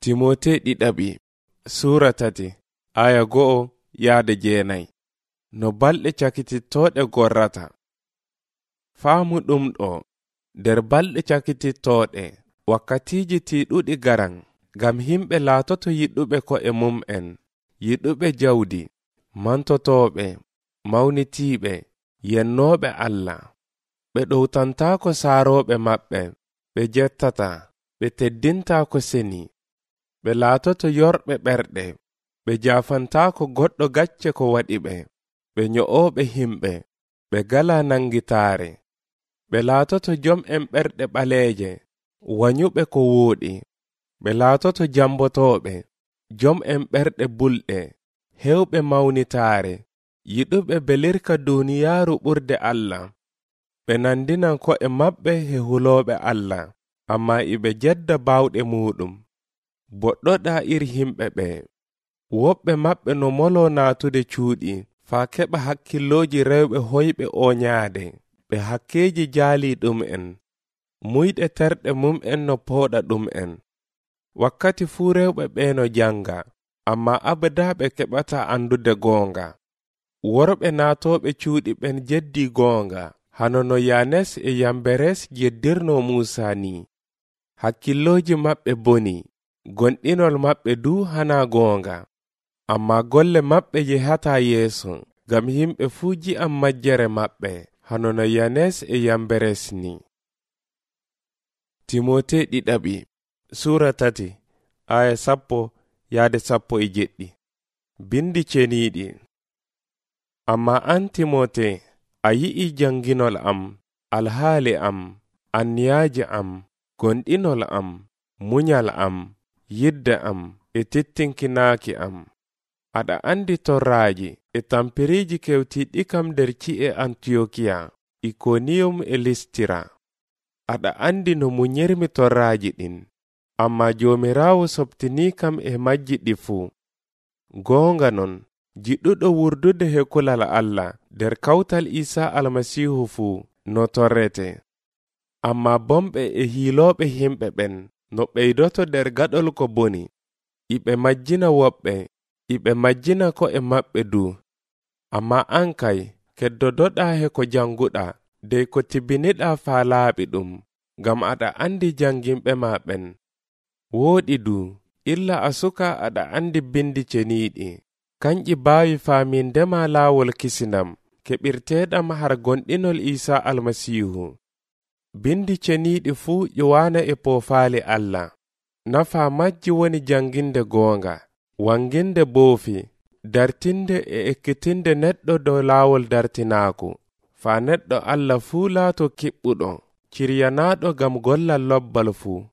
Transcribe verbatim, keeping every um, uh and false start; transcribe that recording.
Timote ɗiɗaɓi Sura tati aya go'o yaade jeenayi. No balɗe cakitittoɗe gorrata. Faamu ɗum ɗo, nder balɗe cakitittoɗe wakkatiji tiiɗuɗi garan, ngam himɓe laatoto yiɗuɓe ko'e mum'en, yiɗuɓe jawdi, mantotoɓe, mawnitiiɓe, yennoɓe Allah. Ɓe ɗowtantaako saaroɓe maɓɓe, ɓe jettata, ɓe teddintaako seni. Ɓe laatoto yorɓe ɓerɗe, ɓe jaafantaako goɗɗo gacce ko waɗi ɓe, ɓe nyo'ooɓe himɓe, ɓe gala nangitaare. Ɓe laatoto jom'en ɓerɗe ɓaleeje, wanyuɓe ko wooɗi. Ɓe laatoto jambotooɓe, jom'en ɓerɗe bulɗe, hewɓe mawnitaare, yiɗuɓe belirka duuniyaaru ɓurde Allah. Ɓe nandinan ko'e maɓɓe he hulooɓe Allah, amma iɓe jedda baawɗe muɗum. Boɗɗoɗa iri himɓe ɓe. Woɓɓe maɓɓe no molo naatude cuuɗi, faa keɓa hakkillooji rewɓe hoyɓe oñaade, ɓe hakkeeji jaali ɗum'en, muyɗe terɗe mum'en no pooɗa ɗum'en. Wakkati fuu rewɓe ɓe no janga, amma abada ɓe keɓata andude goonga. Worɓe naatooɓe cuuɗi ɓen jeddi goonga, hano no Yanes e Yamberes jeddirno Muusa ni. Hakkillooji maɓɓe boni, gonɗinol maɓɓe du hana goonga, amma golle maɓɓe yehata yeeso, ngam yimɓe fuu ji'an majjere maɓɓe, hano no Yanes e Yamberes ni. Timote ɗiɗaɓi Sura tati aya sappo yaade sappo e jeɗɗi. Bindi ceniiɗi. Amma an Timote, a yi'i janginol am, alhaali am, anniyaaji am, gonɗinol am, munyal am, yidde am, e tettinkinaaki am. Aɗa andi torraaji e tampiriiji kewtiiɗi kam nder ci'e Antiyokiya, Ikoniyum e Listira. Aɗa andi no munyirmi torraaji ɗin, amma Joomiraawo sobtinii kam e majji ɗi fuu. Goonga non, jiɗuɗo wurdude he kulal Allah nder kawtal Isaa Almasiihu fuu no torrete. Amma bomɓe e hiilooɓe himɓe ɓen no ɓeydoto nder gaɗol ko boni, iɓe majjina woɓɓe, iɓe majjina ko'e maɓɓe du. Amma an kay, keddodoɗa he ko janguɗa, dey ko tibiniɗa faa laaɓi ɗum, ngam aɗa andi janginɓe ma ɓen. Wooɗi du, illa a suka aɗa andi bindi ceniiɗi, kanƴi baawi faamindema laawol kisinam, keɓirteeɗam har gonɗinol Isaa Almasiihu. Bindi ceniiɗi fuu ƴowaana e poofaali Allah. Nafa majji woni janginde goonga, wanginde boofi, dartinde e ekkitinde neɗɗo dow laawol dartinaaku, faa neɗɗo Allah fuu laato kiɓɓuɗo, ciryanaaɗo ngam gollal lobbal fuu.